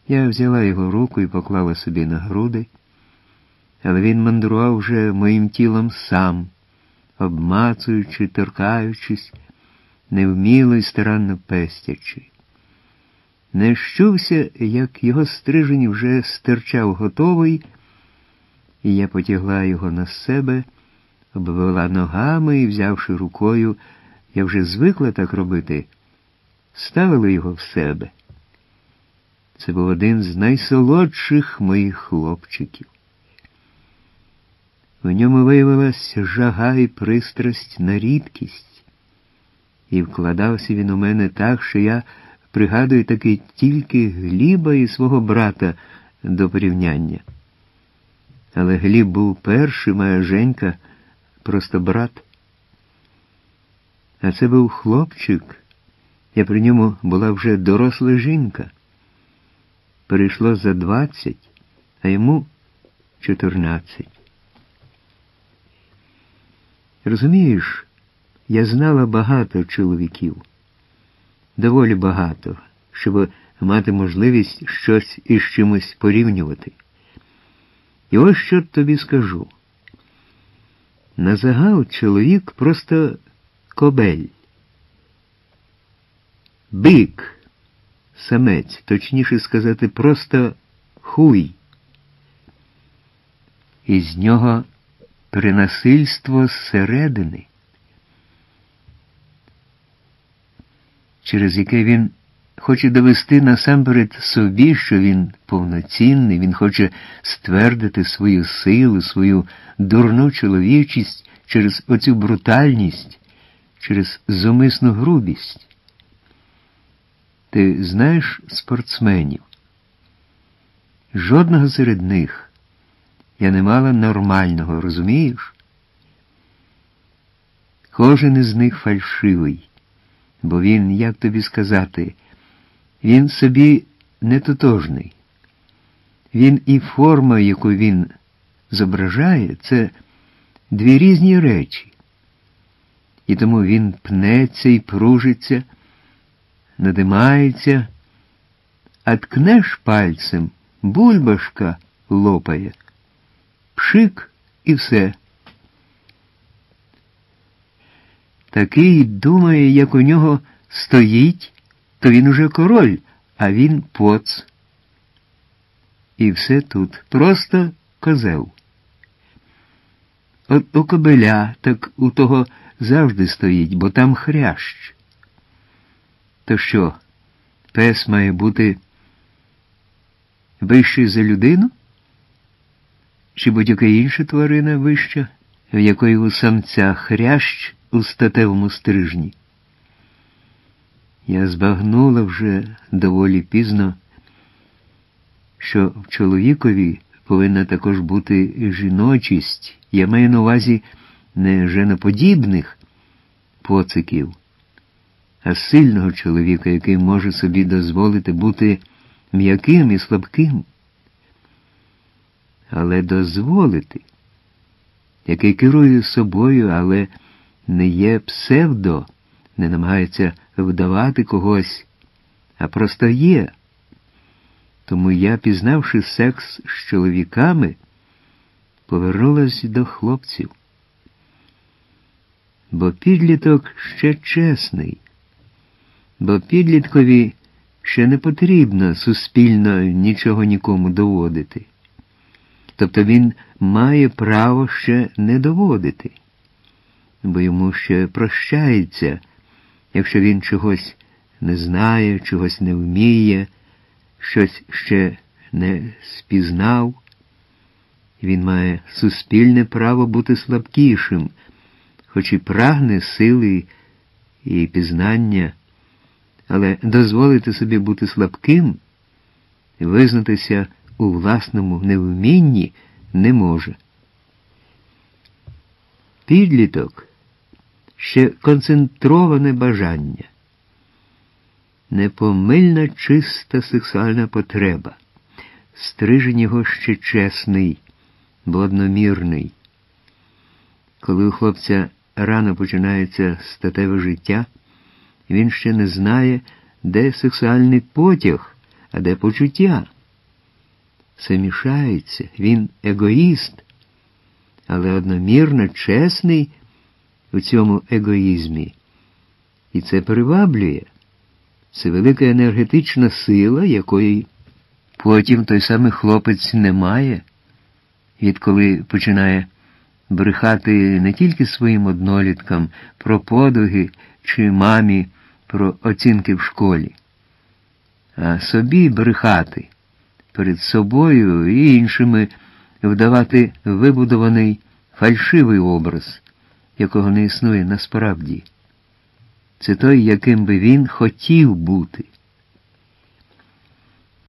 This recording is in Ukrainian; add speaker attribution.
Speaker 1: Я взяла його руку і поклала собі на груди, але він мандрував вже моїм тілом сам, обмацуючи, торкаючись, невміло й старанно пестячи. Не щувся, як його стрижень вже стирчав готовий, і я потягла його на себе, обвела ногами і, взявши рукою, я вже звикла так робити, ставила його в себе. Це був один з найсолодших моїх хлопчиків. В ньому виявилась жага і пристрасть на рідкість. І вкладався він у мене так, що я пригадую таки тільки Гліба і свого брата до порівняння. Але Гліб був першим, а Женька просто брат. А це був хлопчик, я при ньому була вже доросла жінка. Перейшло за 20, а йому 14. Розумієш, я знала багато чоловіків. Доволі багато, щоб мати можливість щось із чимось порівнювати. І ось що тобі скажу. Назагал чоловік просто кобель. Бик, самець, точніше сказати, просто хуй. І з нього принасильство зсередини, через яке він хоче довести насамперед собі, що він повноцінний, він хоче ствердити свою силу, свою дурну чоловічість через оцю брутальність, через зумисну грубість. Ти знаєш спортсменів? Жодного серед них я не мала нормального, розумієш? Кожен із них фальшивий, бо він, як тобі сказати, він собі не тотожний. Він і форма, яку він зображає, це дві різні речі. І тому він пнеться і пружиться, надимається, а ткнеш пальцем, бульбашка лопає. Пшик і все. Такий думає, як у нього стоїть, то він уже король, а він поц. І все тут. Просто козел. От у кобеля, так у того завжди стоїть, бо там хрящ. То що, пес має бути вищий за людину? Чи будь-яка інша тварина вища, в якої у самця хрящ у статевому стрижні? Я збагнула вже доволі пізно, що в чоловікові повинна також бути жіночість. Я маю на увазі не женоподібних поциків, а сильного чоловіка, який може собі дозволити бути м'яким і слабким. Але дозволити, який керує собою, але не є псевдо, не намагається вдавати когось, а просто є. Тому я, пізнавши секс з чоловіками, повернулась до хлопців. Бо підліток ще чесний, бо підліткові ще не потрібно суспільно нічого нікому доводити. Тобто він має право ще не доводити, бо йому ще прощається, якщо він чогось не знає, чогось не вміє, щось ще не спізнав. Він має суспільне право бути слабкішим, хоч і прагне сили і пізнання, але дозволити собі бути слабким, визнатися у власному невмінні не може. Підліток – ще концентроване бажання, непомильна чиста сексуальна потреба. Стрижень його ще чесний, бо одномірний. Коли у хлопця рано починається статеве життя, він ще не знає, де сексуальний потяг, а де почуття. все мішається. Він егоїст, але одномірно чесний у цьому егоїзмі. І це приваблює. Це велика енергетична сила, якої потім той самий хлопець не має, відколи починає брехати не тільки своїм одноліткам про подвиги чи мамі про оцінки в школі, а собі брехати перед собою і іншими, вдавати вибудований фальшивий образ, якого не існує насправді. Це той, яким би він хотів бути.